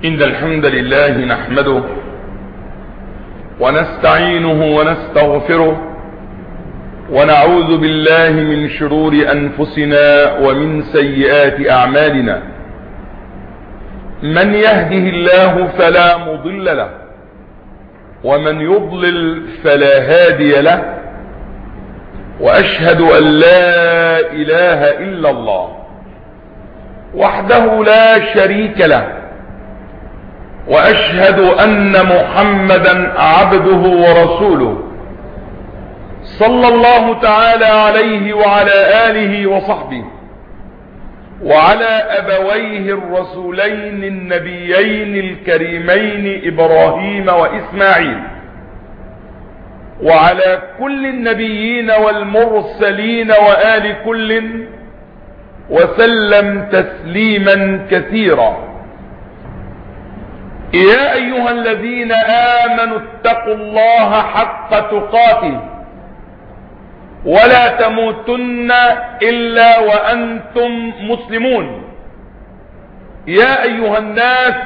إن الحمد لله نحمده ونستعينه ونستغفره ونعوذ بالله من شرور أنفسنا ومن سيئات أعمالنا. من يهده الله فلا مضل له ومن يضلل فلا هادي له، وأشهد أن لا إله إلا الله وحده لا شريك له، وأشهد أن محمدا عبده ورسوله صلى الله تعالى عليه وعلى آله وصحبه وعلى أبويه الرسولين النبيين الكريمين إبراهيم وإسماعيل، وعلى كل النبيين والمرسلين وآل كل، وسلم تسليما كثيرا. يا أيها الذين آمنوا اتقوا الله حق تقاته ولا تموتن إلا وأنتم مسلمون. يا أيها الناس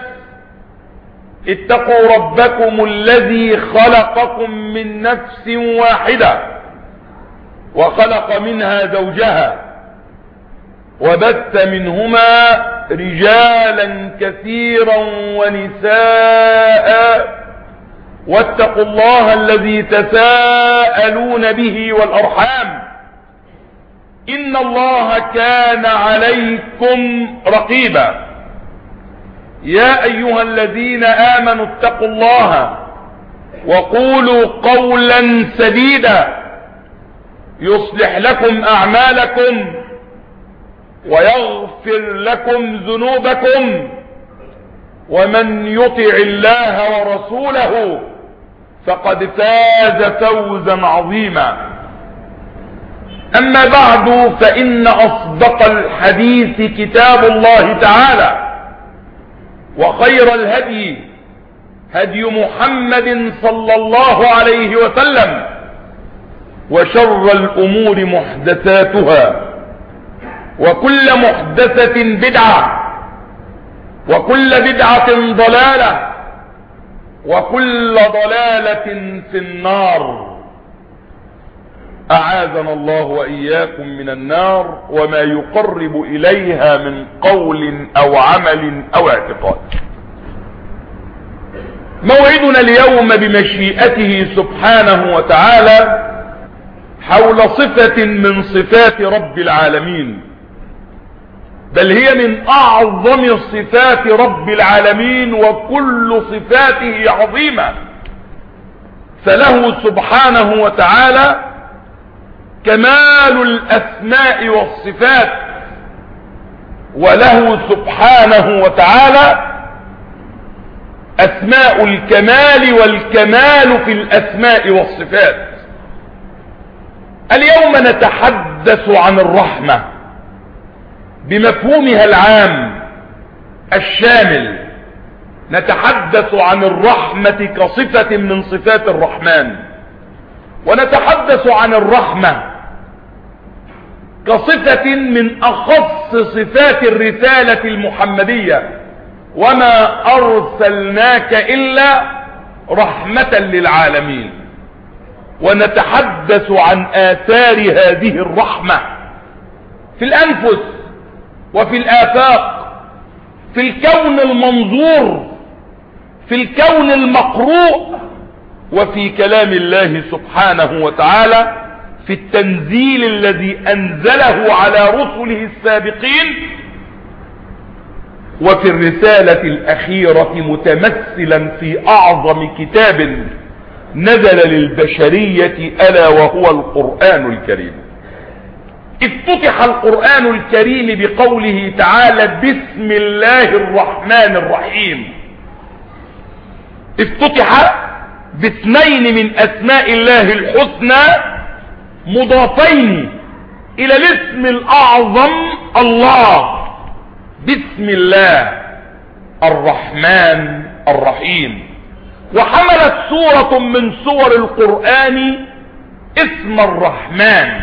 اتقوا ربكم الذي خلقكم من نفس واحدة وخلق منها زوجها وبث منهما رجالا كثيرا ونساء، واتقوا الله الذي تساءلون به والأرحام إن الله كان عليكم رقيبا. يا أيها الذين آمنوا اتقوا الله وقولوا قولا سديدا يصلح لكم أعمالكم ويغفر لكم ذنوبكم، ومن يطع الله ورسوله فقد فاز فوزا عظيما. أما بعد، فإن أصدق الحديث كتاب الله تعالى، وخير الهدي هدي محمد صلى الله عليه وسلم، وشر الأمور محدثاتها، وكل محدثة بدعة، وكل بدعة ضلالة، وكل ضلالة في النار. أعاذنا الله وإياكم من النار وما يقرب إليها من قول أو عمل أو اعتقاد. موعدنا اليوم بمشيئته سبحانه وتعالى حول صفة من صفات رب العالمين، بل هي من أعظم صفات رب العالمين، وكل صفاته عظيمة، فله سبحانه وتعالى كمال الأسماء والصفات، وله سبحانه وتعالى أسماء الكمال والكمال في الأسماء والصفات. اليوم نتحدث عن الرحمة بمفهومها العام الشامل، نتحدث عن الرحمة كصفة من صفات الرحمن، ونتحدث عن الرحمة كصفة من أخص صفات الرسالة المحمدية، وما أرسلناك إلا رحمة للعالمين. ونتحدث عن آثار هذه الرحمة في الأنفس وفي الآفاق، في الكون المنظور، في الكون المقروء، وفي كلام الله سبحانه وتعالى، في التنزيل الذي أنزله على رسله السابقين، وفي الرسالة الأخيرة متمثلا في أعظم كتاب نزل للبشرية، ألا وهو القرآن الكريم. افتتح القرآن الكريم بقوله تعالى: بسم الله الرحمن الرحيم. افتتح باثنين من أسماء الله الحسنى مضافين إلى الاسم الأعظم الله، بسم الله الرحمن الرحيم. وحملت سورة من سور القرآن اسم الرحمن،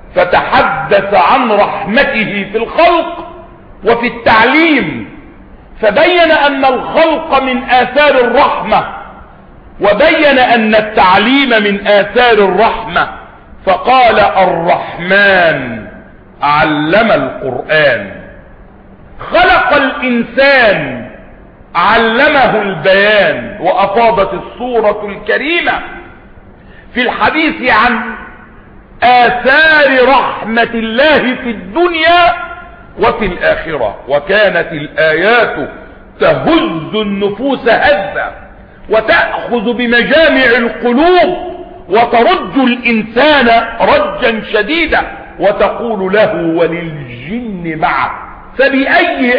فتحدث عن رحمته في الخلق وفي التعليم فبين أن الخلق من آثار الرحمة، وبين أن التعليم من آثار الرحمة، فقال الرحمن علم القرآن، خلق الإنسان علمه البيان. وأفاضت السورة الكريمة في الحديث عن آثار رحمة الله في الدنيا وفي الآخرة، وكانت الآيات تهز النفوس هزا وتأخذ بمجامع القلوب وترج الإنسان رجا شديدا، وتقول له وللجن معه فبأي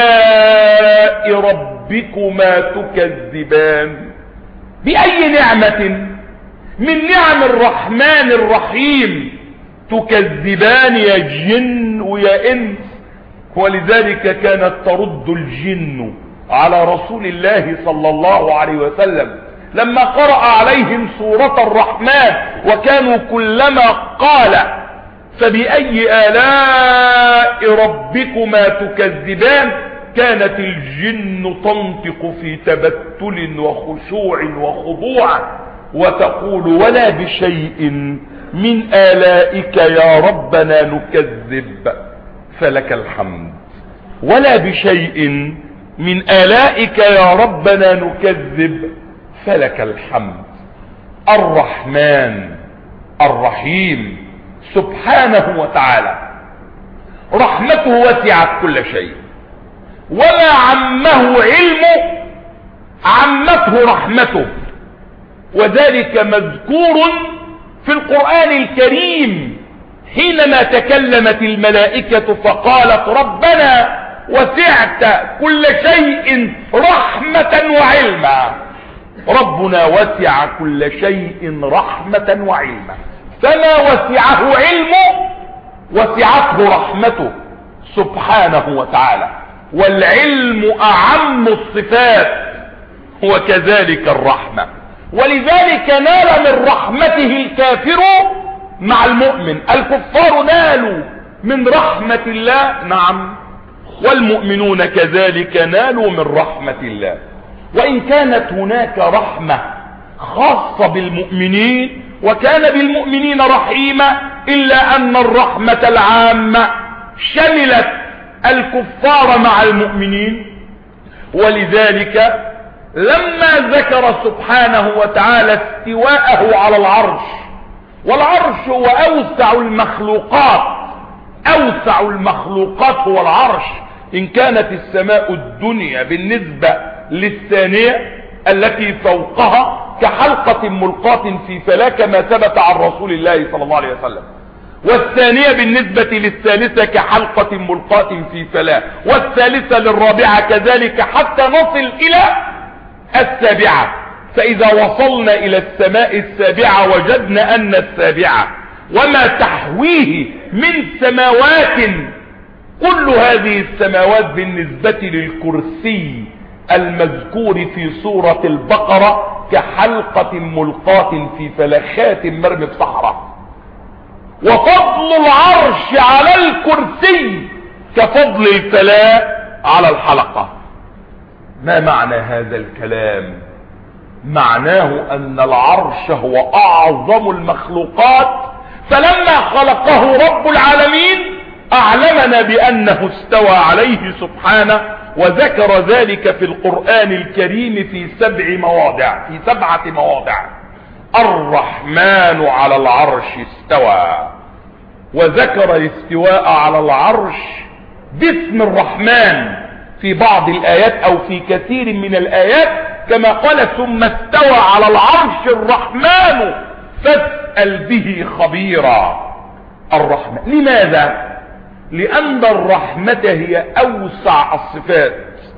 آلاء ربكما تكذبان. بأي نعمة من نعم الرحمن الرحيم تكذبان يا جن ويا إنس؟ ولذلك كانت ترد الجن على رسول الله صلى الله عليه وسلم لما قرأ عليهم سورة الرحمن، وكانوا كلما قال فبأي آلاء ربكما تكذبان كانت الجن تنطق في تبتل وخشوع وخضوع وتقول ولا بشيء من آلائك يا ربنا نكذب فلك الحمد، ولا بشيء من آلائك يا ربنا نكذب فلك الحمد. الرحمن الرحيم سبحانه وتعالى رحمته وسعت كل شيء، وما عمه علمه عمته رحمته، وذلك مذكور في القرآن الكريم حينما تكلمت الملائكة فقالت ربنا وسعت كل شيء رحمة وعلما. ربنا وسع كل شيء رحمة وعلما، فما وسعه علمه وسعته رحمته سبحانه وتعالى، والعلم أعم الصفات وكذلك الرحمة. ولذلك نال من رحمته الكافر مع المؤمن. الكفار نالوا من رحمة الله، نعم، والمؤمنون كذلك نالوا من رحمة الله. وإن كانت هناك رحمة خاصة بالمؤمنين وكان بالمؤمنين رحيما، إلا أن الرحمة العامة شملت الكفار مع المؤمنين. ولذلك لما ذكر سبحانه وتعالى استواءه على العرش، والعرش هو أوسع المخلوقات، أوسع المخلوقات هو العرش، إن كانت السماء الدنيا بالنسبة للثانية التي فوقها كحلقة ملقاة في فلاة كما ثبت عن رسول الله صلى الله عليه وسلم، والثانية بالنسبة للثالثة كحلقة ملقاة في فلاة، والثالثة للرابعة كذلك حتى نصل إلى السابعة. فإذا وصلنا إلى السماء السابعة وجدنا أن السابعة وما تحويه من سماوات، كل هذه السماوات بالنسبة للكرسي المذكور في سورة البقرة كحلقة ملقاة في فلخات مرمي في صحراء. وفضل العرش على الكرسي كفضل الفلاة على الحلقة. ما معنى هذا الكلام؟ معناه أن العرش هو أعظم المخلوقات، فلما خلقه رب العالمين أعلمنا بأنه استوى عليه سبحانه، وذكر ذلك في القرآن الكريم في 7 مواضع. الرحمن على العرش استوى، وذكر الاستواء على العرش باسم الرحمن في بعض الآيات أو في كثير من الآيات، كما قال ثم استوى على العرش الرحمن فاسأل به خبيرا. الرحمن لماذا؟ لأن الرحمة هي أوسع الصفات،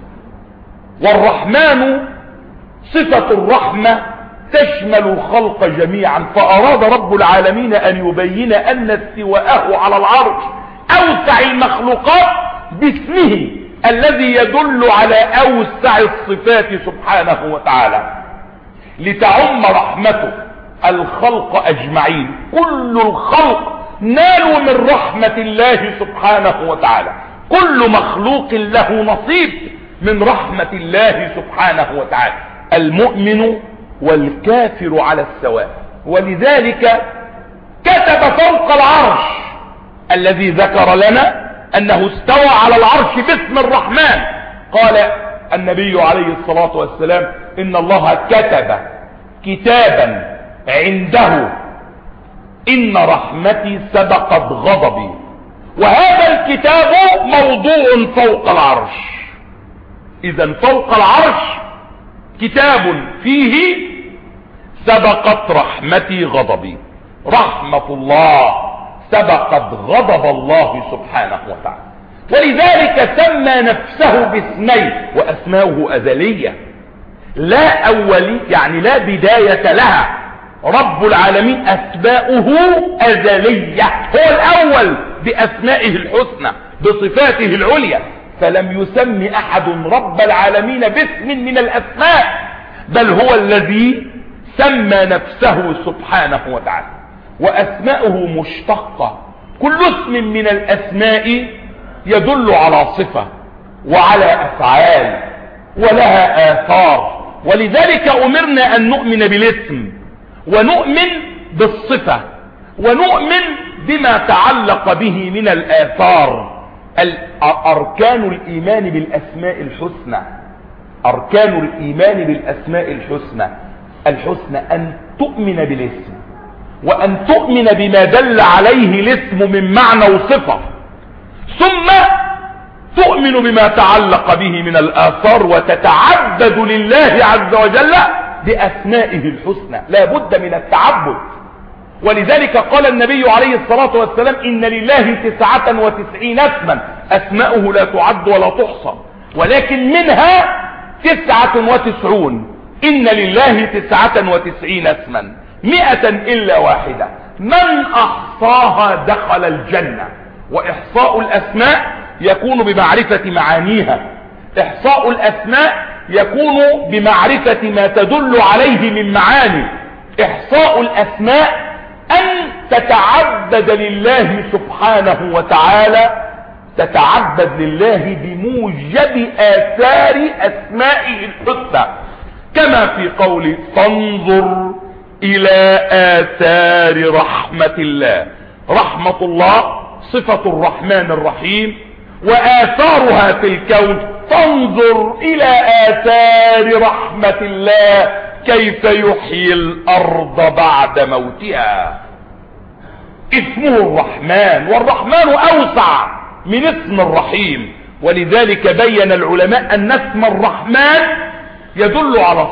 والرحمن صفة الرحمة تشمل الخلق جميعا، فأراد رب العالمين أن يبين أن استواءه على العرش أوسع المخلوقات باسمه الذي يدل على أوسع الصفات سبحانه وتعالى، لتعم رحمته الخلق أجمعين. كل الخلق نالوا من رحمة الله سبحانه وتعالى، كل مخلوق له نصيب من رحمة الله سبحانه وتعالى. المؤمن والكافر على السواء، ولذلك كتب فوق العرش الذي ذكر لنا أنه استوى على العرش باسم الرحمن. قال النبي عليه الصلاة والسلام إن الله كتب كتابا عنده إن رحمتي سبقت غضبي، وهذا الكتاب موضوع فوق العرش. إذن فوق العرش كتاب فيه سبقت رحمتي غضبي، رحمة الله سبقت غضب الله سبحانه وتعالى. ولذلك سمى نفسه باسمين، وأسماؤه أزلية لا أولي، يعني لا بداية لها. رب العالمين أسماؤه أزلية، هو الأول بأسمائه الحسنى بصفاته العليا، فلم يسم أحد رب العالمين باسم من الأسماء، بل هو الذي سمى نفسه سبحانه وتعالى. وأسماؤه مشتقة، كل اسم من الأسماء يدل على صفة وعلى أفعال ولها آثار. ولذلك أمرنا أن نؤمن بالاسم ونؤمن بالصفة ونؤمن بما تعلق به من الآثار. أركان الإيمان بالأسماء الحسنى، أركان الإيمان بالأسماء الحسنى أن تؤمن بالاسم، وأن تؤمن بما دل عليه الاسم من معنى وصفة، ثم تؤمن بما تعلق به من الآثار، وتتعبد لله عز وجل بأسمائه الحسنى. لا بد من التعبد. ولذلك قال النبي عليه الصلاة والسلام إن لله 99 اسما أسماؤه لا تعد ولا تحصى، ولكن منها 99. إن لله 99 اسما 100 إلا واحدة، من أحصاها دخل الجنة. وإحصاء الأسماء يكون بمعرفة معانيها، إحصاء الأسماء يكون بمعرفة ما تدل عليه من معاني. إحصاء الأسماء أن تتعبد لله سبحانه وتعالى، تتعبد لله بموجب آثار أسمائه الحسنى، كما في قول فانظر إلى آثار رحمة الله. رحمة الله صفة الرحمن الرحيم، وآثارها في الكون. فانظر إلى آثار رحمة الله كيف يحيي الأرض بعد موتها. اسمه الرحمن، والرحمن أوسع من اسم الرحيم. ولذلك بين العلماء أن اسم الرحمن يدل على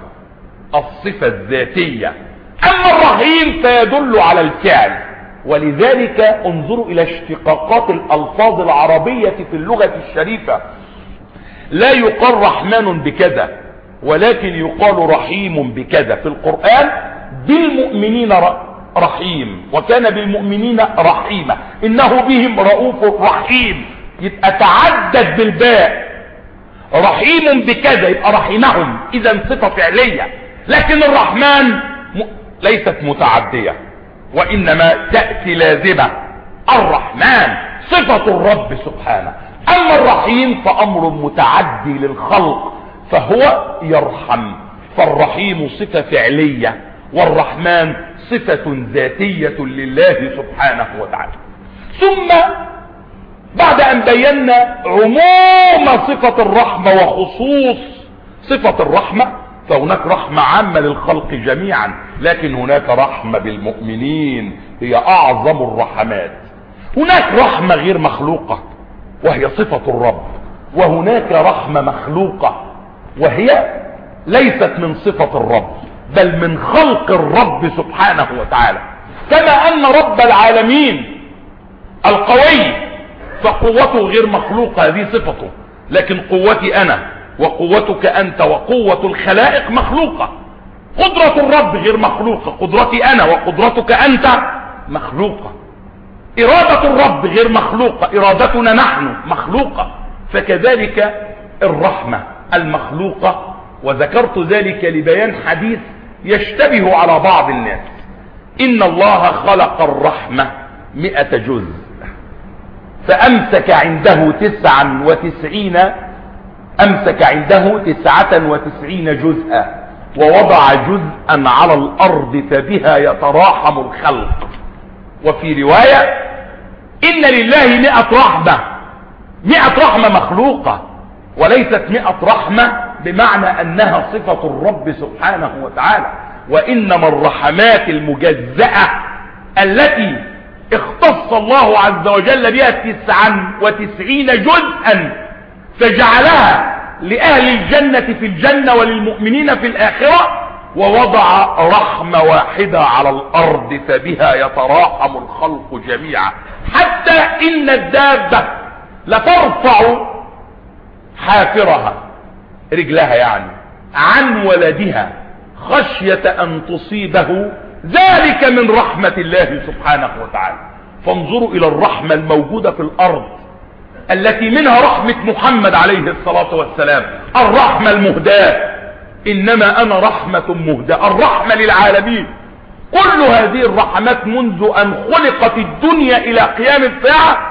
الصفة الذاتية، أما الرحيم فيدل على الفعل. ولذلك انظروا إلى اشتقاقات الألفاظ العربية في اللغة الشريفة. لا يقال رحمن بكذا، ولكن يقال رحيم بكذا. في القرآن بالمؤمنين رحيم، وكان بالمؤمنين رحيما، إنه بهم رؤوف رحيم. يبقى تعدد بالباء. رحيم بكذا يبقى رحمهم، إذا صفة فعلية. لكن الرحمن ليست متعدية، وإنما تأتي لازمة. الرحمن صفة الرب سبحانه، أما الرحيم فأمر متعدي للخلق، فهو يرحم. فالرحيم صفة فعلية، والرحمن صفة ذاتية لله سبحانه وتعالى. ثم بعد أن بينا عموم صفة الرحمة وخصوص صفة الرحمة، فهناك رحمة عامة للخلق جميعا، لكن هناك رحمة بالمؤمنين هي أعظم الرحمات. هناك رحمة غير مخلوقة وهي صفة الرب، وهناك رحمة مخلوقة وهي ليست من صفة الرب بل من خلق الرب سبحانه وتعالى. كما أن رب العالمين القوي فقوته غير مخلوقة، هذه صفته، لكن قوتي أنا وقوتك أنت وقوة الخلائق مخلوقة. قدرة الرب غير مخلوقة، قدرتي أنا وقدرتك أنت مخلوقة. إرادة الرب غير مخلوقة، إرادتنا نحن مخلوقة. فكذلك الرحمة المخلوقة. وذكرت ذلك لبيان حديث يشتبه على بعض الناس. إن الله خلق الرحمة 100 جزء، فأمسك عنده 99 أمسك عنده 99 جزءا ووضع جزءا على الأرض فبها يتراحم الخلق. وفي رواية إن لله 100 رحمة، 100 رحمة مخلوقة وليست 100 رحمة بمعنى أنها صفة الرب سبحانه وتعالى، وإنما الرحمات المجزأة التي اختص الله عز وجل بها 99 جزءا فجعلها لأهل الجنة في الجنة وللمؤمنين في الآخرة، ووضع رحمة واحدة على الأرض فبها يتراحم الخلق جميعا، حتى إن الدابة لترفع حافرها رجلها يعني عن ولدها خشية أن تصيبه، ذلك من رحمة الله سبحانه وتعالى. فانظروا إلى الرحمة الموجودة في الأرض التي منها رحمة محمد عليه الصلاة والسلام، الرحمة المهداة، إنما أنا رحمة مهداة، الرحمة للعالمين. كل هذه الرحمات منذ أن خلقت الدنيا إلى قيام الساعة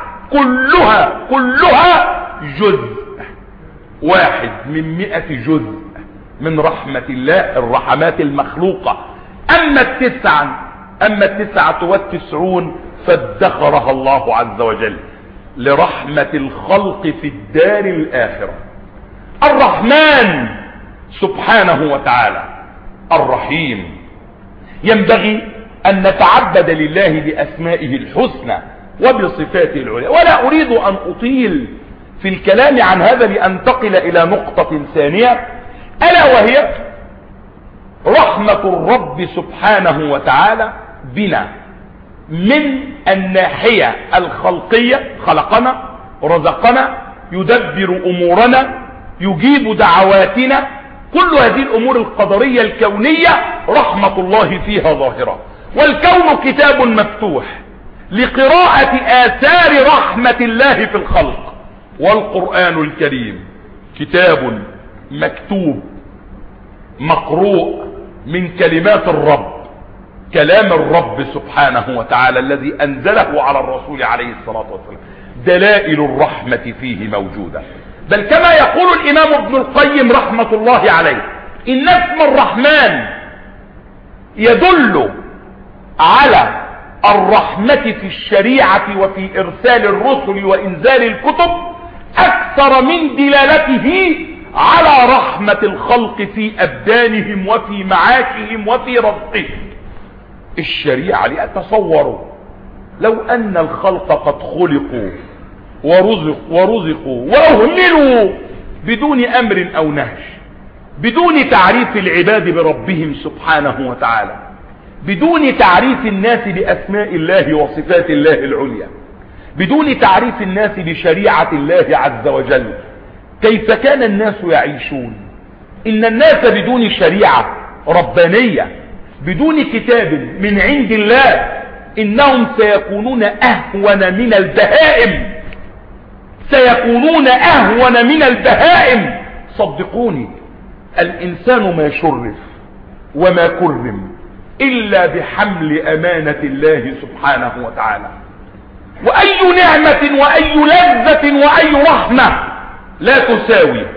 كلها جزء واحد من 100 جزء من رحمة الله، الرحمات المخلوقة. أما التسعة والتسعون فادخرها الله عز وجل لرحمة الخلق في الدار الآخرة. الرحمن سبحانه وتعالى الرحيم، ينبغي أن نتعبد لله بأسمائه الحسنى وبصفاته العليا. ولا أريد أن أطيل في الكلام عن هذا لأنتقل إلى نقطة ثانية، ألا وهي رحمة الرب سبحانه وتعالى بنا من الناحية الخلقية، خلقنا، رزقنا، يدبر أمورنا، يجيب دعواتنا، كل هذه الأمور القدرية الكونية رحمة الله فيها ظاهرة. والكون كتاب مفتوح لقراءة آثار رحمة الله في الخلق، والقرآن الكريم كتاب مكتوب مقروء من كلمات الرب، كلام الرب سبحانه وتعالى الذي أنزله على الرسول عليه الصلاة والسلام. دلائل الرحمة فيه موجودة، بل كما يقول الإمام ابن القيم رحمة الله عليه، إن اسم الرحمن يدل على الرحمة في الشريعة وفي إرسال الرسل وإنزال الكتب أكثر من دلالته على رحمة الخلق في أبدانهم وفي معاشهم وفي رزقهم. الشريعة لأتصوروا لو أن الخلق قد خلقوا ورزقوا وأهملوا بدون أمر أو نهي، بدون تعريف العباد بربهم سبحانه وتعالى، بدون تعريف الناس بأسماء الله وصفات الله العليا، بدون تعريف الناس بشريعة الله عز وجل، كيف كان الناس يعيشون؟ إن الناس بدون شريعة ربانية، بدون كتاب من عند الله، إنهم سيكونون أهون من البهائم، سيكونون أهون من البهائم. صدقوني، الإنسان ما شرف وما كرم إلا بحمل أمانة الله سبحانه وتعالى. وأي نعمة وأي لذة وأي رحمة لا تساوي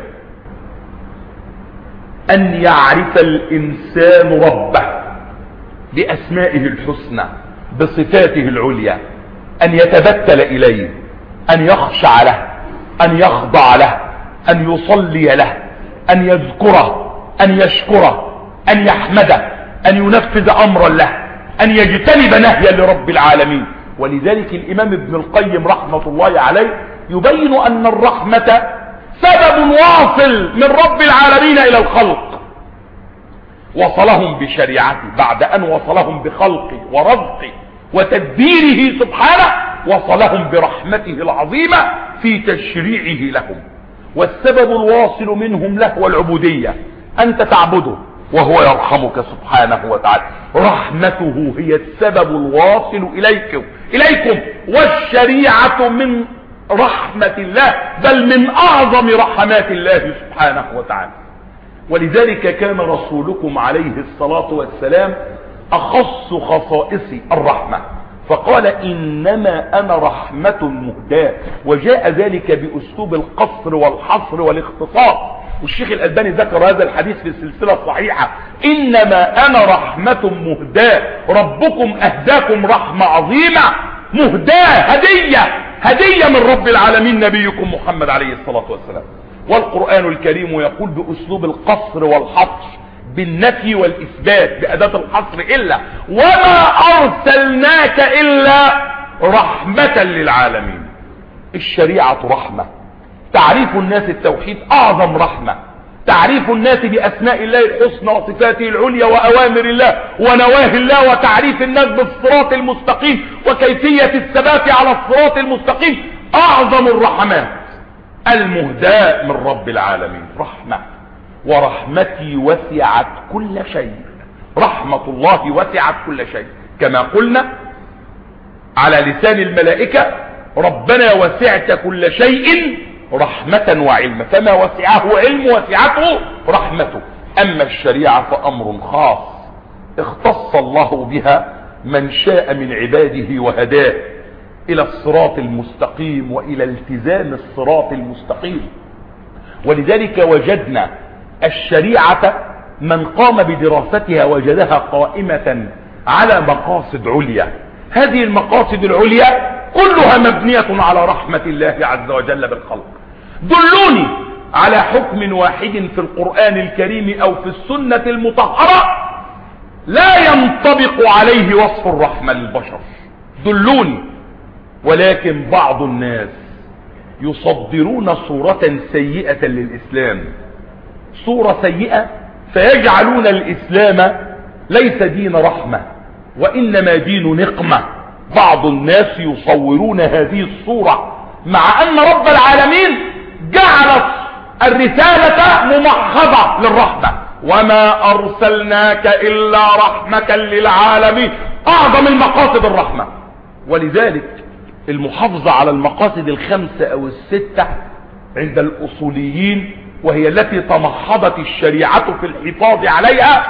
أن يعرف الإنسان ربه بأسمائه الحسنى بصفاته العليا، أن يتبتل إليه، أن يخشع له، أن يخضع له، أن يصلي له، أن يذكره، أن يشكره، أن يحمده، أن ينفذ أمرا له، أن يجتنب نهيا لرب العالمين. ولذلك الإمام ابن القيم رحمة الله عليه يبين أن الرحمة سبب واصل من رب العالمين إلى الخلق، وصلهم بشريعته بعد أن وصلهم بخلقه ورزقه وتدبيره سبحانه، وصلهم برحمته العظيمة في تشريعه لهم. والسبب الواصل منهم له والعبودية، أنت تعبده وهو يرحمك سبحانه وتعالى. رحمته هي السبب الواصل إليكم، والشريعة من رحمة الله، بل من أعظم رحمات الله سبحانه وتعالى. ولذلك كان رسولكم عليه الصلاة والسلام أخص خصائص الرحمة، فقال إنما أنا رحمة مهداة، وجاء ذلك بأسلوب القصر والحصر والاختصاص. والشيخ الألباني ذكر هذا الحديث في السلسلة الصحيحة: إنما أنا رحمة مهداة، ربكم أهداكم رحمة عظيمة مهداة، هدية من رب العالمين نبيكم محمد عليه الصلاة والسلام. والقرآن الكريم يقول بأسلوب القصر والحصر بالنفي والإثبات بأداة الحصر: إلا وما أرسلناك إلا رحمة للعالمين. الشريعة رحمة، تعريف الناس التوحيد أعظم رحمة، تعريف الناس بأسماء الله الحسنى وصفاته العليا وأوامر الله ونواهي الله، وتعريف الناس بالصراط المستقيم وكيفية الثبات على الصراط المستقيم أعظم الرحمات. المهداة من رب العالمين رحمة، ورحمتي وسعت كل شيء. رحمة الله وسعت كل شيء، كما قلنا على لسان الملائكة: ربنا وسعت كل شيء رحمة وعلما، فما وسعه علم وسعته رحمته. أما الشريعة فأمر خاص اختص الله بها من شاء من عباده وهداه إلى الصراط المستقيم وإلى التزام الصراط المستقيم. ولذلك وجدنا الشريعة من قام بدراستها وجدها قائمة على مقاصد عليا. هذه المقاصد العليا كلها مبنية على رحمة الله عز وجل بالخلق. دلوني على حكم واحد في القرآن الكريم أو في السنة المطهرة لا ينطبق عليه وصف الرحمة للبشر، دلوني. ولكن بعض الناس يصدرون صورة سيئة للإسلام، صورة سيئة، فيجعلون الإسلام ليس دين رحمة وإنما دين نقمة. بعض الناس يصورون هذه الصورة، مع أن رب العالمين جعل الرسالة ممحضة للرحمة: وما أرسلناك إلا رحمة للعالمين. أعظم المقاصد الرحمة. ولذلك المحافظة على المقاصد الخمسة أو الستة عند الأصوليين، وهي التي تمحضت الشريعة في الحفاظ عليها،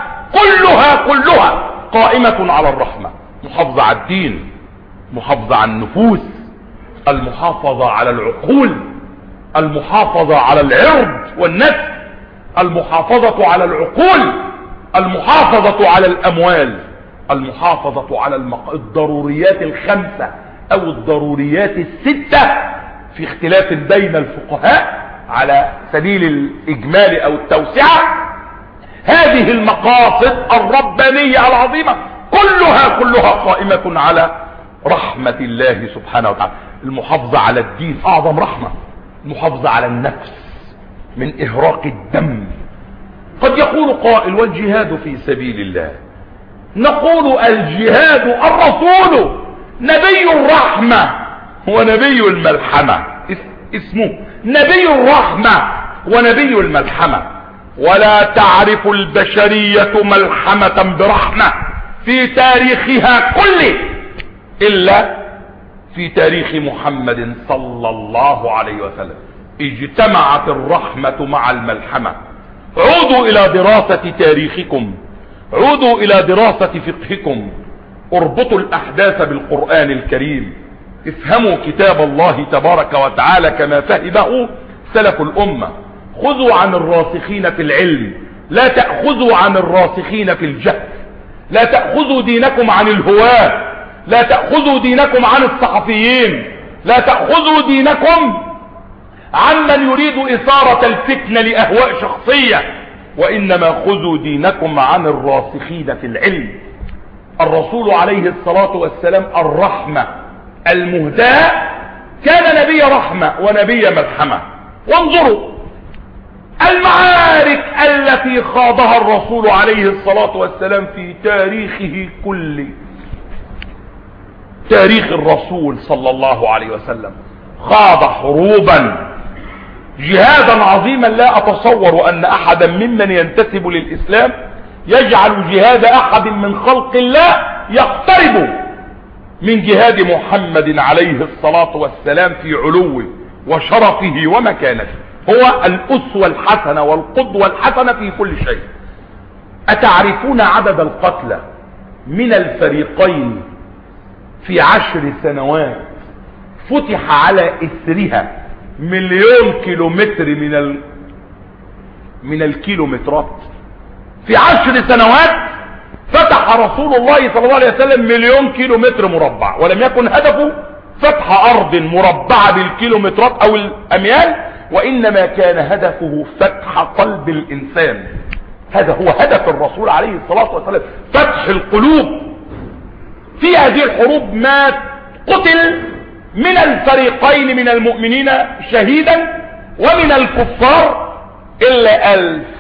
كلها قائمة على الرحمة. محافظة على الدين، محافظة على النفوس، المحافظة على العقول، المحافظة على العرض والنفس، المحافظة على العقول، المحافظة على الأموال، المحافظة على الضروريات الخمسة أو الضروريات الستة، في اختلاف بين الفقهاء على سبيل الإجمال أو التوسعة. هذه المقاصد الربانية العظيمة كلها قائمة على رحمة الله سبحانه وتعالى. المحافظة على الدين أعظم رحمة، المحافظة على النفس من إهراق الدم. قد يقول قائل: والجهاد في سبيل الله؟ نقول: الجهاد الرسول نبي الرحمة ونبي الملحمة، اسمه نبي الرحمة ونبي الملحمة. ولا تعرف البشرية ملحمة برحمة في تاريخها كله إلا في تاريخ محمد صلى الله عليه وسلم. اجتمعت الرحمة مع الملحمة. عودوا إلى دراسة تاريخكم، عودوا إلى دراسة فقهكم، اربطوا الأحداث بالقرآن الكريم، افهموا كتاب الله تبارك وتعالى كما فهمه سلف الأمة. خذوا عن الراسخين في العلم، لا تأخذوا عن الراسخين في الجهل. لا تأخذوا دينكم عن الهواة، لا تأخذوا دينكم عن الصحفيين، لا تأخذوا دينكم عن من يريد إثارة الفتنة لأهواء شخصية، وإنما خذوا دينكم عن الراسخين في العلم. الرسول عليه الصلاة والسلام الرحمة المهداة كان نبي رحمة ونبي ملحمة. وانظروا المعارك التي خاضها الرسول عليه الصلاة والسلام في تاريخه كله. تاريخ الرسول صلى الله عليه وسلم خاض حروبا، جهادا عظيما لا أتصور أن أحدا ممن ينتسب للإسلام يجعل جهاد أحد من خلق الله يقترب من جهاد محمد عليه الصلاة والسلام في علوه وشرفه ومكانته. هو الأسوة الحسنة والقدوة الحسنة في كل شيء. أتعرفون عدد القتلى من الفريقين في 10 سنوات فتح على إثرها 1,000,000 كيلومتر من الكيلومترات. في 10 سنوات فتح رسول الله صلى الله عليه وسلم 1,000,000 كيلومتر مربع، ولم يكن هدفه فتح أرض مربعة بالكيلومترات أو الأميال، وإنما كان هدفه فتح قلب الإنسان. هذا هو هدف الرسول عليه الصلاة والسلام، فتح القلوب. في هذه الحروب ما قتل من الفريقين من المؤمنين شهيدا ومن الكفار إلا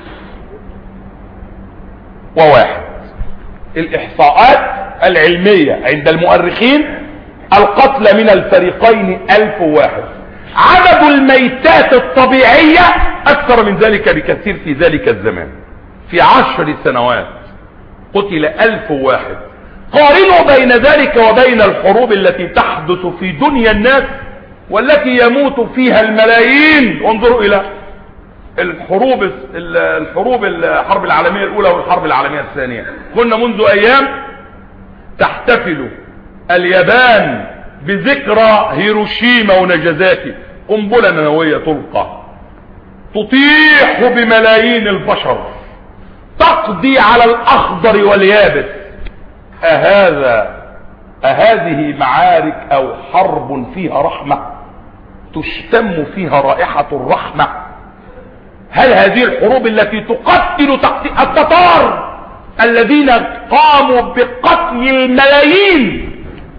1001. الإحصاءات العلمية عند المؤرخين القتل من الفريقين 1001. عدد الميتات الطبيعية أكثر من ذلك بكثير في ذلك الزمان. في 10 سنوات قتل 1001. قارنوا بين ذلك وبين الحروب التي تحدث في دنيا الناس والتي يموت فيها الملايين. وانظروا إلى الحرب العالمية الأولى والحرب العالمية الثانية. كنا منذ أيام تحتفل اليابان بذكرى هيروشيما وناجازاكي، قنبلة نووية تلقى تطيح بملايين البشر، تقضي على الأخضر واليابس. أهذه معارك أو حرب فيها رحمة تشتم فيها رائحة الرحمة؟ هل هذه الحروب التي تقتل التتار الذين قاموا بقتل الملايين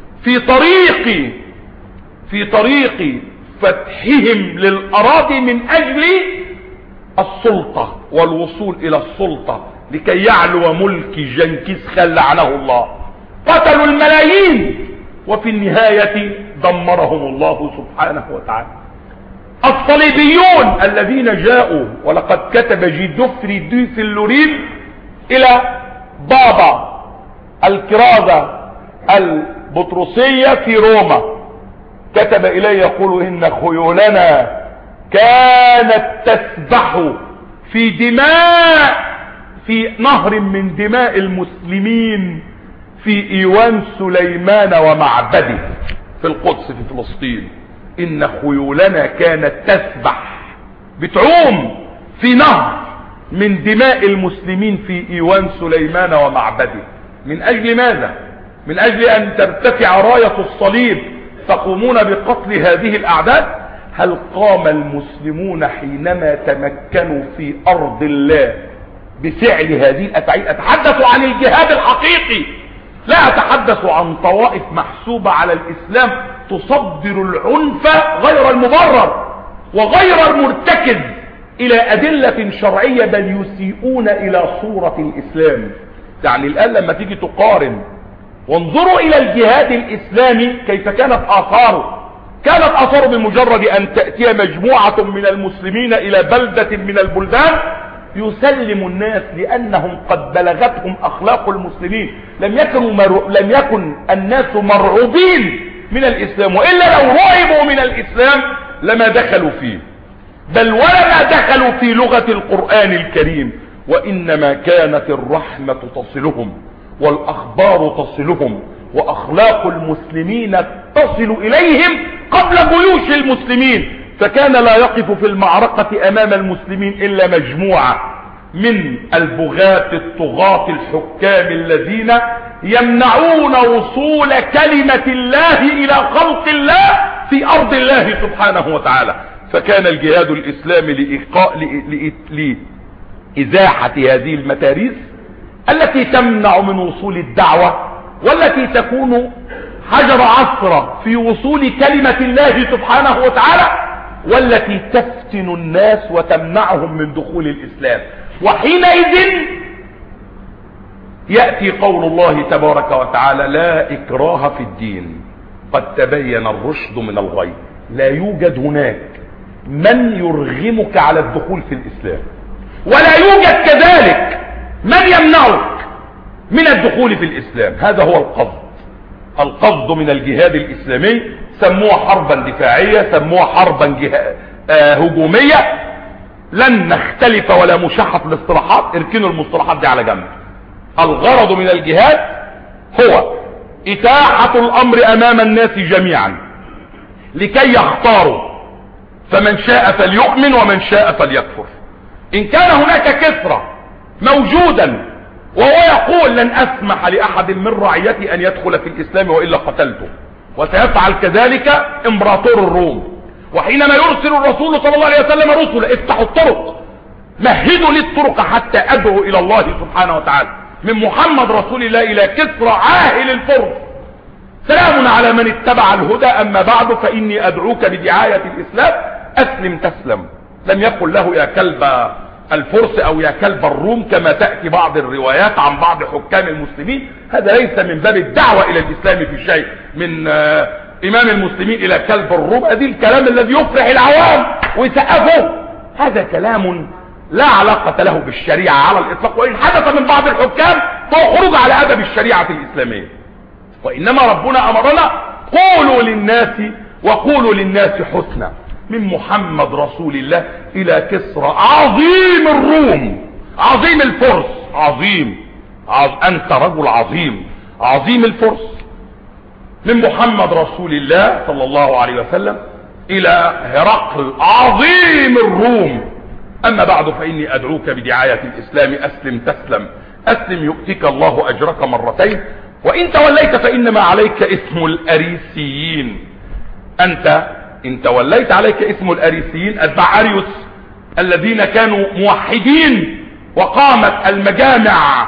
في طريق فتحهم للأراضي من أجل السلطة والوصول إلى السلطة لكي يعلو ملك جنكيز خان لعنه الله، قتلوا الملايين وفي النهاية دمرهم الله سبحانه وتعالى. الصليبيون الذين جاءوا، ولقد كتب جيدوفري دي فلورين إلى بابا الكرازة البطرسية في روما، كتب إليه يقول إن خيولنا كانت تسبح في نهر من دماء المسلمين في ايوان سليمان ومعبده في القدس في فلسطين. ان خيولنا كانت تسبح بتعوم في نهر من دماء المسلمين في ايوان سليمان ومعبده. من اجل ماذا؟ من اجل ان ترتفع راية الصليب تقومون بقتل هذه الاعداء. هل قام المسلمون حينما تمكنوا في ارض الله بفعل هذه الافعال؟ اتحدث عن الجهاد الحقيقي، لا اتحدث عن طوائف محسوبة على الاسلام تصدر العنف غير المبرر وغير المرتكز الى ادلة شرعية، بل يسيئون الى صورة الاسلام. يعني الان لما تيجي تقارن وانظروا الى الجهاد الاسلامي كيف كانت اثاره. كانت اثاره بمجرد ان تأتي مجموعة من المسلمين الى بلدة من البلدان يسلم الناس لانهم قد بلغتهم اخلاق المسلمين. لم يكن الناس مرعوبين من الاسلام، والا لو رعبوا من الاسلام لما دخلوا فيه، بل ولما دخلوا في لغة القرآن الكريم. وانما كانت الرحمة تصلهم والاخبار تصلهم واخلاق المسلمين تصل اليهم قبل جيوش المسلمين. فكان لا يقف في المعركة امام المسلمين الا مجموعة من البغاة الطغاة الحكام الذين يمنعون وصول كلمة الله الى خلق الله في ارض الله سبحانه وتعالى. فكان الجهاد الاسلامي لإزاحة هذه المتاريس التي تمنع من وصول الدعوة، والتي تكون حجر عثرة في وصول كلمة الله سبحانه وتعالى، والتي تفتن الناس وتمنعهم من دخول الإسلام. وحينئذ يأتي قول الله تبارك وتعالى: لا إكراه في الدين قد تبين الرشد من الغي. لا يوجد هناك من يرغمك على الدخول في الإسلام، ولا يوجد كذلك من يمنعك من الدخول في الإسلام. هذا هو القصد من الجهاد الإسلامي. سموها حربا دفاعية، سموها حربا هجومية، لن نختلف ولا مشاحة في الاصطلاحات. اركنوا المصطلحات دي على جنب. الغرض من الجهاد هو اتاحة الامر امام الناس جميعا لكي يختاروا، فمن شاء فليؤمن ومن شاء فليكفر. ان كان هناك كسرى موجودا وهو يقول لن اسمح لاحد من رعيتي ان يدخل في الاسلام والا قتلته، وسيفعل كذلك امبراطور الروم. وحينما يرسل الرسول صلى الله عليه وسلم رسلا افتحوا الطرق، مهدوا لي الطرق حتى ادعو الى الله سبحانه وتعالى، من محمد رسول الله الى كسرى عاهل الفرس، سلام على من اتبع الهدى، اما بعد فاني ادعوك بدعاية الاسلام اسلم تسلم. لم يقل له يا كلب الفرس او يا كلب الروم كما تأتي بعض الروايات عن بعض حكام المسلمين. هذا ليس من باب الدعوة الى الاسلام في شيء، من امام المسلمين الى كلب الروم، هذه الكلام الذي يفرح العوام ويسقفه، هذا كلام لا علاقة له بالشريعة على الاطلاق، وان حدث من بعض الحكام فهو خروج على ادب الشريعة الاسلامية. وانما ربنا امرنا قولوا للناس وقولوا للناس حسنا، من محمد رسول الله الى كسرى عظيم الروم عظيم الفرس، انت رجل عظيم الفرس، من محمد رسول الله صلى الله عليه وسلم الى هرقل عظيم الروم، اما بعد فاني ادعوك بدعاية الاسلام اسلم تسلم. اسلم يؤتيك الله اجرك مرتين، وان توليت فانما عليك اسم الاريسيين. انت ان توليت عليك اسم الاريسيين، اتباع اريوس الذين كانوا موحدين، وقامت المجامع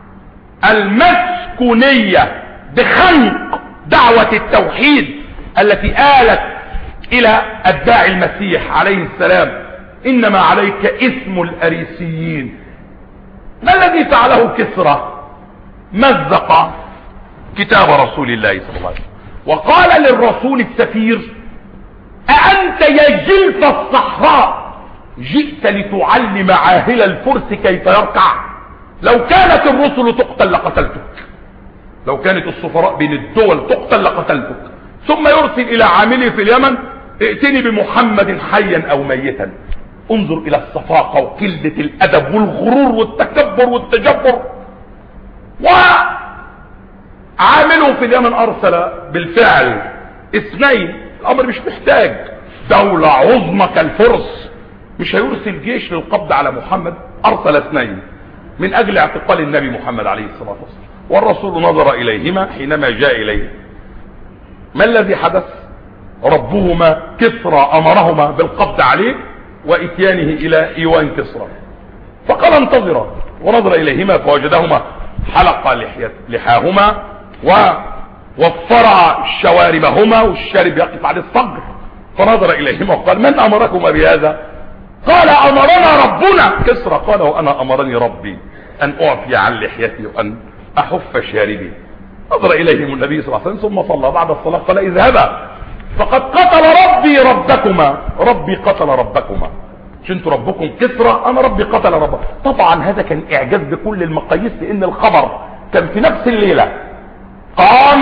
المسكونية بخنق دعوة التوحيد التي آلت الى اتباع المسيح عليه السلام. انما عليك اسم الاريسيين. ما الذي فعله كسرى؟ مزق كتاب رسول الله صلى الله عليه وسلم، وقال للرسول السفير أأنت يا جلف الصحراء جئت لتعلم عاهل الفرس كيف يركع؟ لو كانت الرسل تقتل لقتلتك، لو كانت السفراء بين الدول تقتل لقتلتك. ثم يرسل الى عامله في اليمن ائتني بمحمد حيا او ميتا. انظر الى الصفاقة وقلة الادب والغرور والتكبر والتجبر. وعامله في اليمن ارسل بالفعل اثنين، الامر مش محتاج دولة عظمى كالفرس، مش هيرسل جيش للقبض على محمد، ارسل اثنين من اجل اعتقال النبي محمد عليه الصلاة والسلام. والرسول نظر اليهما حينما جاء اليه. ما الذي حدث؟ ربهما كسرى امرهما بالقبض عليه واتيانه الى ايوان كسرى، فقال انتظرا، ونظر اليهما فوجدهما حلق لحاهما ووفر شواربهما، والشارب يقف على الصدر. فنظر اليهما وقال من امركما بهذا؟ قال امرنا ربنا. كسرى قال وانا امرني ربي ان اعفي عن لحيتي وان احف شاربي. نظر اليهم النبي صلى الله عليه وسلم ثم صلى. بعد الصلاة قال اذهبا فقد قتل ربي ربكما، ربي قتل ربكما. مش انتوا ربكم كسرى، انا ربي قتل ربكم. طبعا هذا كان اعجاز بكل المقاييس، لان الخبر كان في نفس الليلة. قام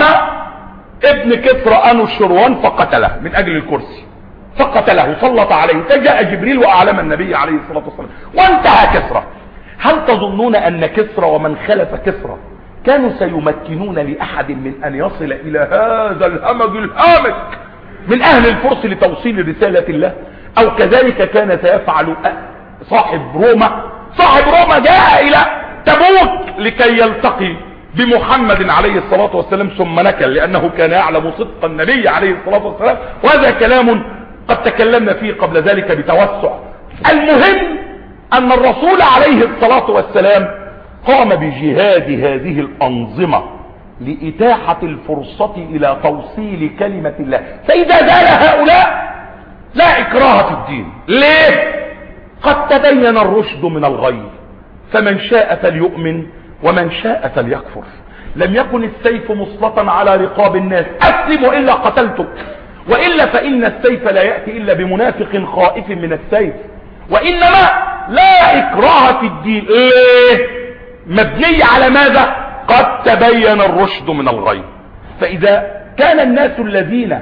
ابن كسرى انوشروان فقتله من اجل الكرسي، فقتله سلط عليه، فجاء جبريل واعلم النبي عليه الصلاة والسلام وانتهى كسرى. هل تظنون ان كسرى ومن خلف كسرى كانوا سيمكنون لأحد من أن يصل إلى هذا الهمج الهامك من أهل الفرس لتوصيل رسالة الله؟ أو كذلك كان سيفعل صاحب روما. صاحب روما جاء إلى تبوك لكي يلتقي بمحمد عليه الصلاة والسلام ثم نكل، لأنه كان يعلم صدق النبي عليه الصلاة والسلام، وهذا كلام قد تكلمنا فيه قبل ذلك بتوسع. المهم أن الرسول عليه الصلاة والسلام قام بجهاد هذه الأنظمة لإتاحة الفرصة إلى توصيل كلمة الله. فإذا زال هؤلاء لا إكراه في الدين. ليه؟ قد تبين الرشد من الغي، فمن شاء فليؤمن ومن شاء فليكفر. لم يكن السيف مسلطا على رقاب الناس أسلم وإلا قتلتك، وإلا فإن السيف لا يأتي إلا بمنافق خائف من السيف. وإنما لا إكراه في الدين. ليه؟ مبني على ماذا؟ قد تبين الرشد من الغي. فإذا كان الناس الذين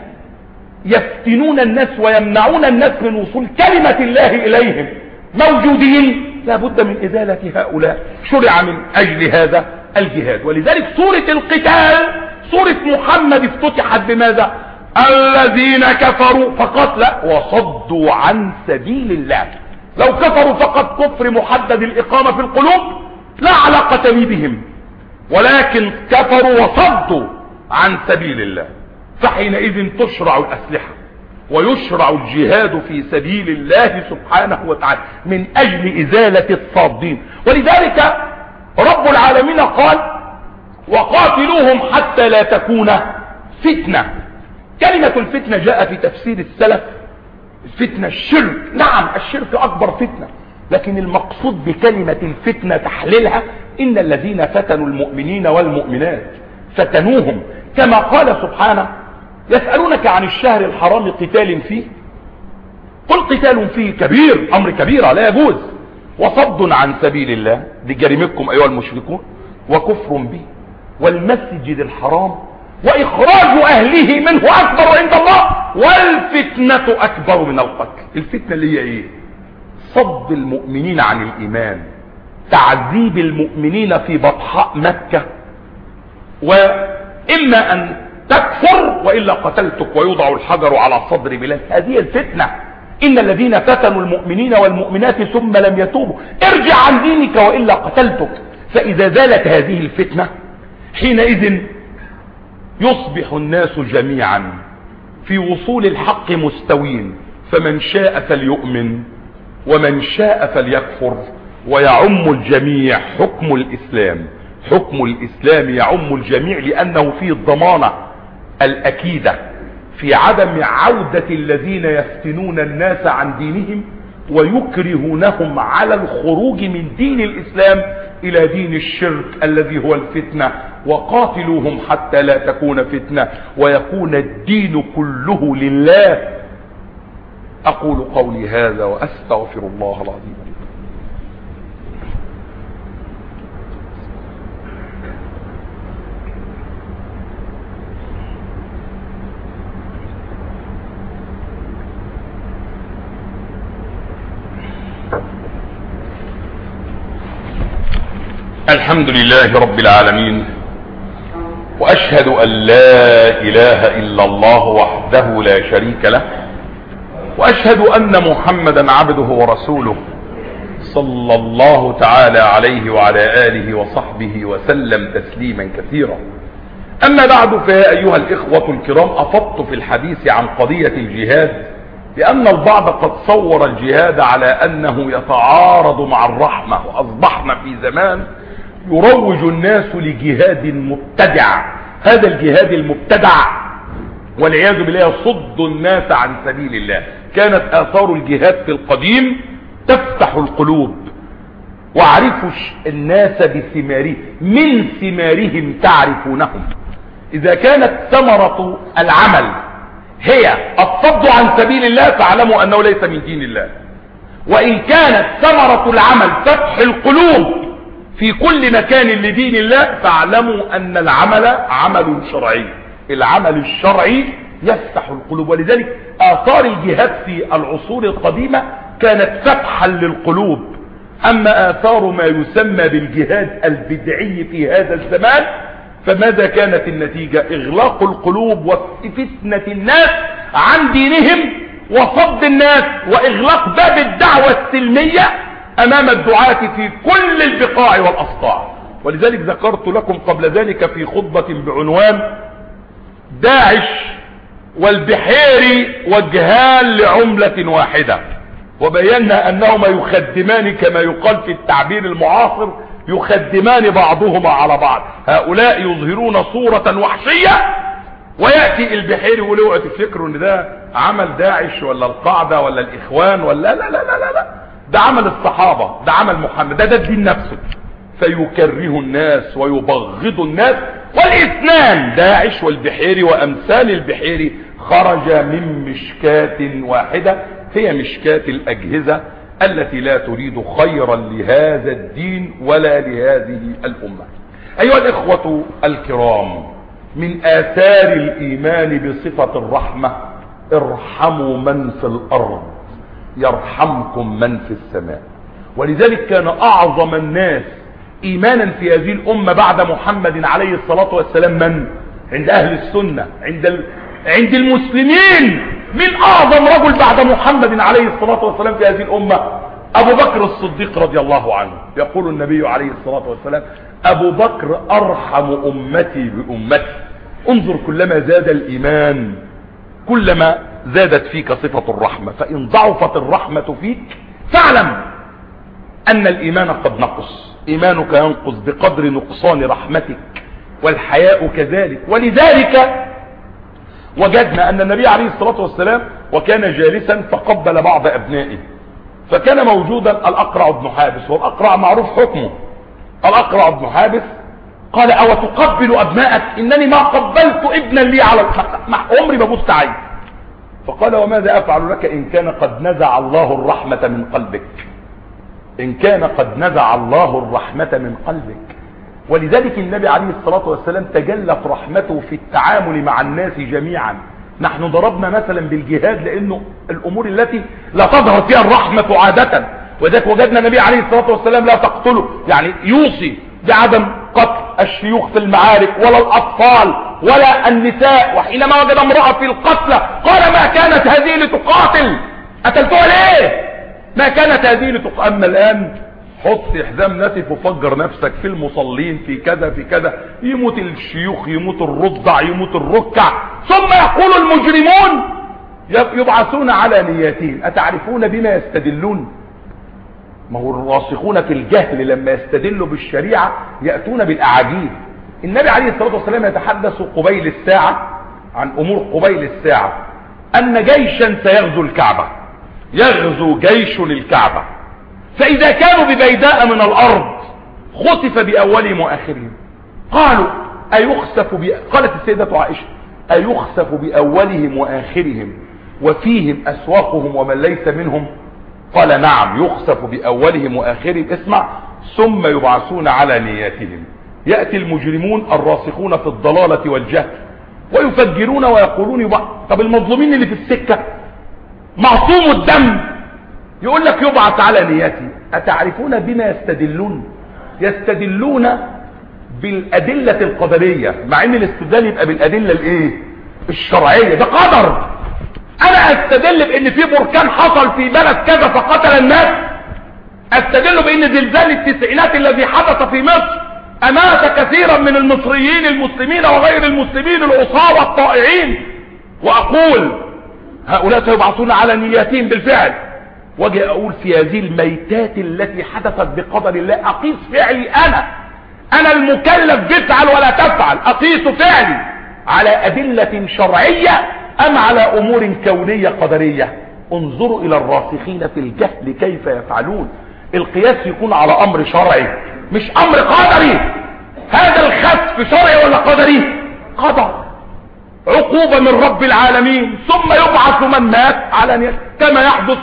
يفتنون الناس ويمنعون الناس من وصول كلمة الله إليهم موجودين، لابد من إزالة هؤلاء. شرع من أجل هذا الجهاد. ولذلك سورة القتال سورة محمد افتتحت بماذا؟ الذين كفروا فقط؟ لا، وصدوا عن سبيل الله. لو كفروا فقط كفر محدد الإقامة في القلوب لا علاقة لي بهم، ولكن كفروا وصدوا عن سبيل الله، فحينئذ تشرع الأسلحة ويشرع الجهاد في سبيل الله سبحانه وتعالى من أجل إزالة الصادين. ولذلك رب العالمين قال وقاتلوهم حتى لا تكون فتنة. كلمة الفتنة جاء في تفسير السلف الفتنة الشرك. نعم الشرك أكبر فتنة، لكن المقصود بكلمة الفتنة تحليلها إن الذين فتنوا المؤمنين والمؤمنات فتنوهم، كما قال سبحانه يسألونك عن الشهر الحرام قتال فيه قل قتال فيه كبير، أمر كبير لا يجوز، وصد عن سبيل الله دي جريمتكم أيها المشركون، وكفر به والمسجد الحرام وإخراج أهله منه أكبر عند الله والفتنة أكبر من القتل. الفتنة اللي هي إيه؟ صد المؤمنين عن الإيمان، تعذيب المؤمنين في بطحاء مكة، وإما أن تكفر وإلا قتلتك ويوضع الحجر على صدر بلاد. هذه الفتنة. إن الذين فتنوا المؤمنين والمؤمنات ثم لم يتوبوا ارجع عن دينك وإلا قتلتك. فإذا زالت هذه الفتنة حينئذ يصبح الناس جميعا في وصول الحق مستوين، فمن شاء فليؤمن ومن شاء فليكفر، ويعم الجميع حكم الإسلام. حكم الإسلام يعم الجميع لأنه فيه الضمانة الأكيدة في عدم عودة الذين يفتنون الناس عن دينهم ويكرهونهم على الخروج من دين الإسلام إلى دين الشرك الذي هو الفتنة. وقاتلوهم حتى لا تكون فتنة ويكون الدين كله لله. أقول قولي هذا وأستغفر الله العظيم. الحمد لله رب العالمين، وأشهد أن لا إله إلا الله وحده لا شريك له، وأشهد أن محمدا عبده ورسوله صلى الله تعالى عليه وعلى آله وصحبه وسلم تسليما كثيرا. أما بعد، فيا أيها الإخوة الكرام، أفضت في الحديث عن قضية الجهاد لأن البعض قد صور الجهاد على أنه يتعارض مع الرحمة، وأصبحنا في زمان يروج الناس لجهاد مبتدع. هذا الجهاد المبتدع والعياذ بالله يصد الناس عن سبيل الله. كانت آثار الجهاد في القديم تفتح القلوب، وعرفوا الناس بثمارهم، من ثمارهم تعرفونهم. إذا كانت ثمرة العمل هي الصد عن سبيل الله فاعلموا أنه ليس من دين الله، وإن كانت ثمرة العمل فتح القلوب في كل مكان لدين الله فاعلموا أن العمل عمل شرعي. العمل الشرعي يفتح القلوب. ولذلك آثار الجهاد في العصور القديمة كانت فتحا للقلوب. أما آثار ما يسمى بالجهاد البدعي في هذا الزمان فماذا كانت النتيجة؟ إغلاق القلوب وفتنة الناس عن دينهم وصد الناس وإغلاق باب الدعوة السلمية أمام الدعاة في كل البقاع والأصقاع. ولذلك ذكرت لكم قبل ذلك في خطبة بعنوان داعش والبحيري وجهان لعملة واحدة، وبينا أنهما يخدمان كما يقال في التعبير المعاصر، يخدمان بعضهما على بعض. هؤلاء يظهرون صورة وحشية ويأتي البحيري يقول اوعوا تفكروا ان ده عمل داعش ولا القاعدة ولا الإخوان ولا لا لا لا لا، ده عمل الصحابة، ده عمل محمد، ده الدين نفسه. فيكره الناس ويبغض الناس، والاثنان داعش والبحيري وأمثال البحيري خرج من مشكاة واحدة، هي مشكاة الأجهزة التي لا تريد خيرا لهذا الدين ولا لهذه الأمة. أيها الإخوة الكرام، من آثار الإيمان بصفة الرحمة ارحموا من في الأرض يرحمكم من في السماء. ولذلك كان أعظم الناس إيمانا في هذه الأمة بعد محمد عليه الصلاة والسلام من؟ عند اهل السنة، عند المسلمين. من اعظم رجل بعد محمد عليه الصلاة والسلام في هذه الامة؟ ابو بكر الصديق رضي الله عنه. يقول النبي عليه الصلاة والسلام: ابو بكر ارحم امتي بامتي. انظر، كلما زاد الايمان كلما زادت فيك صفة الرحمة. فان ضعفت الرحمة فيك فاعلم ان الايمان قد نقص. ايمانك ينقص بقدر نقصان رحمتك، والحياء كذلك. ولذلك وجدنا ان النبي عليه الصلاة والسلام وكان جالسا فقبل بعض ابنائه، فكان موجودا الاقرع بن حابس، والاقرع معروف حكمه. الاقرع بن حابس قال: او تقبل ابنائك؟ انني ما قبلت ابنا لي على عمري ما بوست عين. فقال: وماذا افعل لك ان كان قد نزع الله الرحمة من قلبك؟ ان كان قد نزع الله الرحمة من قلبك. ولذلك النبي عليه الصلاة والسلام تجلت رحمته في التعامل مع الناس جميعا. نحن ضربنا مثلا بالجهاد لانه الامور التي لا تظهر فيها الرحمة عادة، وذلك وجدنا النبي عليه الصلاة والسلام لا تقتله، يعني يوصي بعدم قتل الشيوخ في المعارك ولا الاطفال ولا النساء. وحينما وجد امرأة في القتلى قال: ما كانت هذه لتقاتل، قتلتها ليه؟ ما كانت هذه لتقاتل. اما الان حط حزام نتف وفجر نفسك في المصلين في كذا في كذا، يموت الشيوخ، يموت الرضع، يموت الركع. ثم يقول المجرمون يبعثون على نياتهم. اتعرفون بما يستدلون؟ ما هو الراسخون في الجهل لما يستدلوا بالشريعة يأتون بالأعاجيب. النبي عليه الصلاة والسلام يتحدث قبيل الساعة عن أمور قبيل الساعة، أن جيشا سيغزو الكعبة، يغزو جيش الكعبة، فإذا كانوا ببيداء من الأرض خسف بأولهم وآخرهم. قالوا: قالت السيدة عائشة: أيخسف بأولهم وآخرهم وفيهم أسواقهم ومن ليس منهم؟ قال: نعم، يخسف بأولهم وآخرهم. اسمع: ثم يبعثون على نياتهم. يأتي المجرمون الراسخون في الضلالة والجهل ويفجرون ويقولون طب المظلومين اللي في السكة معصوم الدم، يقول لك يبعث على نيته. أتعرفون بما يستدلون؟ يستدلون بالأدلة القدرية، مع ان الاستدلال يبقى بالأدلة الايه؟ الشرعية. ده قدر. انا استدل بان في بركان حصل في بلد كذا فقتل الناس، استدل بان زلزال التسعينات الذي حدث في مصر امات كثيرا من المصريين المسلمين وغير المسلمين العصاة والطائعين، واقول هؤلاء سيبعثون على نياتهم بالفعل. واجي اقول في هذه الميتات التي حدثت بقدر الله اقيس فعلي انا المكلف بفعل ولا تفعل، اقيس فعلي على ادلة شرعية ام على امور كونية قدرية؟ انظروا الى الراسخين في الجهل كيف يفعلون. القياس يكون على امر شرعي مش امر قدري. هذا الخسف شرعي ولا قدري؟ قدر، عقوبة من رب العالمين. ثم يبعث من مات على نيته، كما يحدث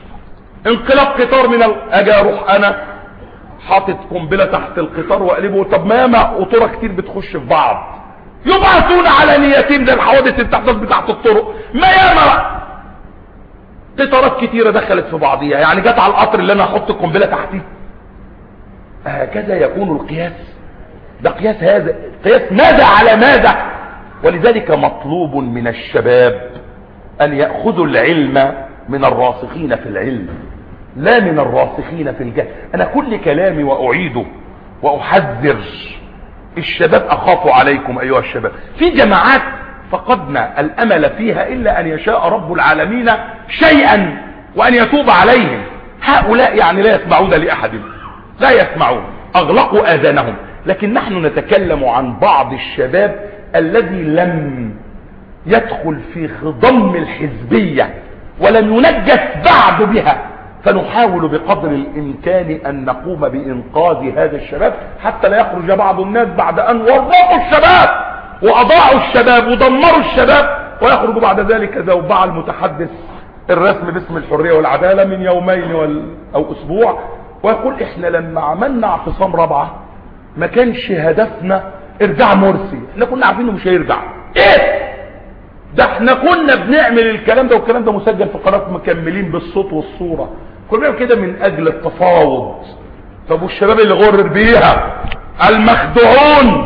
انقلاب قطار من اجي اروح انا حاطط قنبله تحت القطار واقلبه. طب ما ياما قطوره كتير بتخش في بعض، يبعثون على نيتهم زي الحوادث اللي بتحدث بتاعت الطرق. ما ياما قطارات كتيره دخلت في بعضيها، يعني جت على القطر اللي انا احط القنبله تحتيه. هكذا يكون القياس. ده قياس، هذا قياس ماذا على ماذا؟ ولذلك مطلوب من الشباب ان يأخذوا العلم من الراسخين في العلم لا من الراسخين في الجهل. انا كل كلامي واعيده واحذر الشباب، اخاف عليكم ايها الشباب. في جماعات فقدنا الامل فيها الا ان يشاء رب العالمين شيئا وان يتوب عليهم. هؤلاء يعني لا يسمعون لاحد، لا يسمعون، اغلقوا اذانهم. لكن نحن نتكلم عن بعض الشباب الذي لم يدخل في خضم الحزبية ولم ينجس بعد بها، فنحاول بقدر الامكان ان نقوم بانقاذ هذا الشباب حتى لا يخرج بعض الناس بعد ان ورطوا الشباب واضاعوا الشباب ودمروا الشباب ويخرج بعد ذلك زوبعة المتحدث الرسمي باسم الحرية والعدالة من يومين او اسبوع ويقول احنا لما عملنا اعتصام رابعة ما كانش هدفنا ارجاع مرسي، احنا كنا عارفينه مش هيرجع. ايه ده؟ احنا كنا بنعمل الكلام ده، والكلام ده مسجل في قناه مكملين بالصوت والصوره، كنا بنعمل كده من اجل التفاوض. طب والشباب اللي غرر بيها المخدوعون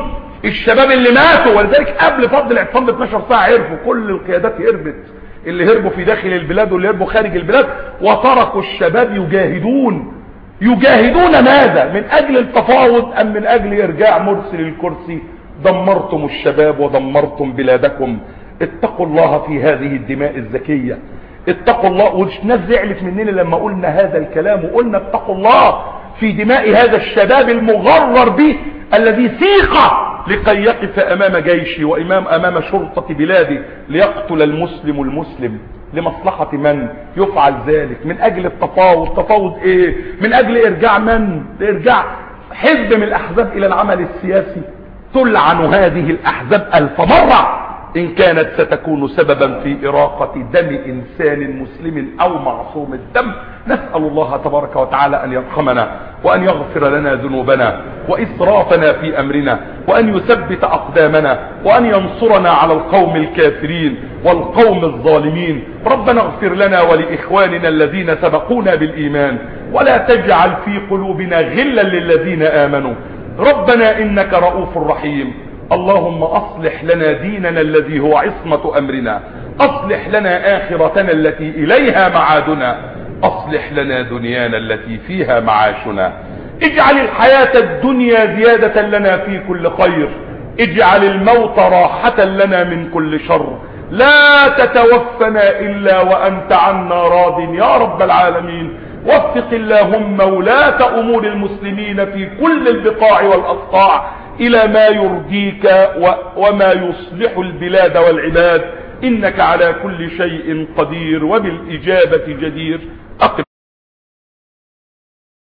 الشباب اللي ماتوا، ولذلك قبل فضل الاعتصام ب 12 ساعة عرفوا، كل القيادات هربت، اللي هربوا في داخل البلاد واللي هربوا خارج البلاد، وتركوا الشباب يجاهدون ماذا؟ من اجل التفاوض ام من اجل ارجاع مرسي للكرسي؟ دمرتم الشباب ودمرتم بلادكم. اتقوا الله في هذه الدماء الزكية، اتقوا الله. والناس زعلت مننا لما قلنا هذا الكلام وقلنا اتقوا الله في دماء هذا الشباب المغرر به، الذي سيق لكي يقف امام جيشي امام شرطة بلادي ليقتل المسلم. لمصلحة من يفعل ذلك؟ من اجل التفاوض. تفاوض ايه؟ من اجل ارجاع من؟ لارجاع حزب من الاحزاب الى العمل السياسي. تلعن هذه الاحزاب 1000 مرة ان كانت ستكون سببا في اراقة دم انسان مسلم او معصوم الدم. نسأل الله تبارك وتعالى ان يرحمنا وان يغفر لنا ذنوبنا واسرافنا في امرنا وان يثبت اقدامنا وان ينصرنا على القوم الكافرين والقوم الظالمين. ربنا اغفر لنا ولاخواننا الذين سبقونا بالايمان ولا تجعل في قلوبنا غلا للذين امنوا. ربنا انك رؤوف رحيم. اللهم اصلح لنا ديننا الذي هو عصمة امرنا، اصلح لنا اخرتنا التي اليها معادنا، اصلح لنا دنيانا التي فيها معاشنا. اجعل الحياة الدنيا زيادة لنا في كل خير، اجعل الموت راحة لنا من كل شر. لا تتوفنا الا وانت عنا راض يا رب العالمين. وفق اللهم ولاة امور المسلمين في كل البقاع والاقطاع الى ما يرضيك وما يصلح البلاد والعباد، انك على كل شيء قدير وبالاجابة جدير.